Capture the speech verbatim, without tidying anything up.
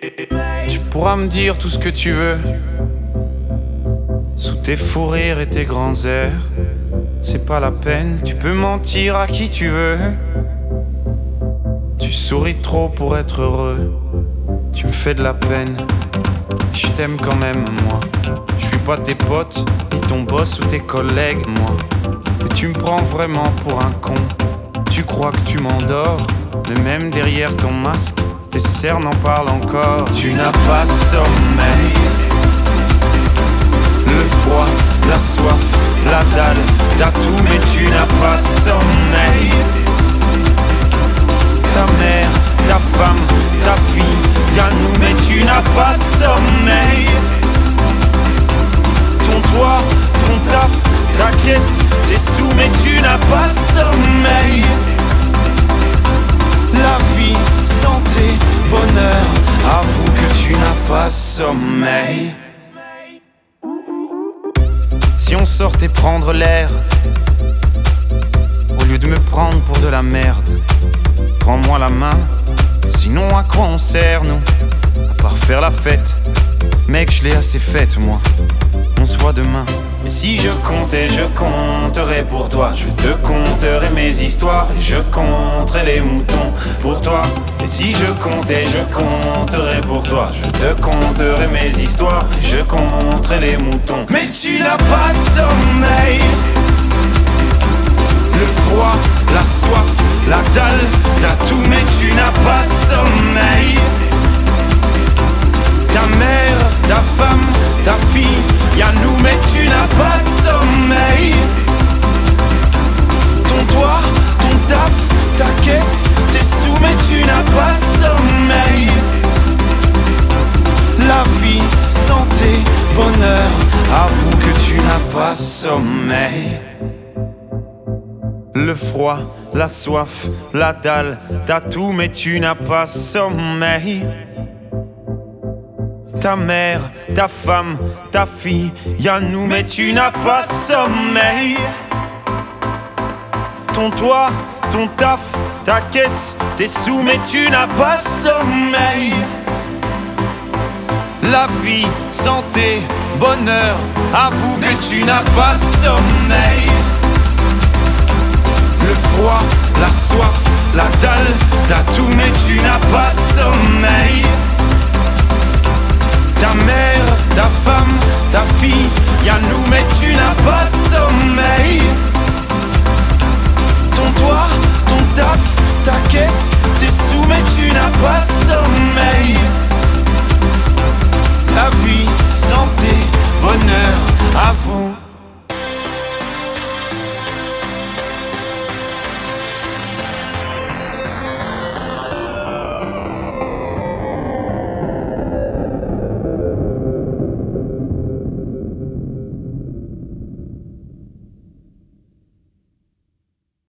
Tu pourras me dire tout ce que tu veux, sous tes fous rires et tes grands airs. C'est pas la peine, tu peux mentir à qui tu veux. Tu souris trop pour être heureux. Tu me fais de la peine, je t'aime quand même moi. Je suis pas tes potes, ni ton boss ou tes collègues moi. Mais tu me prends vraiment pour un con. Tu crois que tu m'endors, mais même derrière ton masque, tes cernes en parlent encore. Tu n'as pas sommeil. Le froid, la soif, la dalle, t'as tout mais tu n'as pas sommeil. Ta mère, ta femme, ta fille, y'a nous mais tu n'as pas sommeil. Ton toit, ton taf, ta caisse, tes sous mais tu n'as pas sommeil. La vie, santé, bonheur, avoue que tu n'as pas sommeil. Si on sortait prendre l'air, au lieu de me prendre pour de la merde, prends-moi la main, sinon à quoi on sert nous? À part faire la fête, mec je l'ai assez faite moi. On se voit demain. Mais si je comptais, je compterais pour toi. Je te conterais mes histoires et je compterais les moutons pour toi. Et si je comptais, je compterais pour toi. Je te conterais mes histoires et je compterais les moutons. Mais tu n'as pas sommeil. Le froid, la soif, la dalle, t'as tout mais tu n'as pas sommeil. Ta mère, ta femme, ta fille, y'a nous mais tu n'as pas sommeil. Ton toit, ton taf, ta caisse, tes sous mais tu n'as pas sommeil. La vie, santé, bonheur, avoue que tu n'as pas sommeil. Le froid, la soif, la dalle, t'as tout mais tu n'as pas sommeil. Ta mère, ta femme, ta fille, y'a nous mais tu n'as pas sommeil. Ton toit, ton taf, ta caisse, tes sous mais tu n'as pas sommeil. La vie, santé, bonheur, avoue que tu n'as pas sommeil. Le froid, la soif, la dalle, t'as tout mais tu n'as pas sommeil.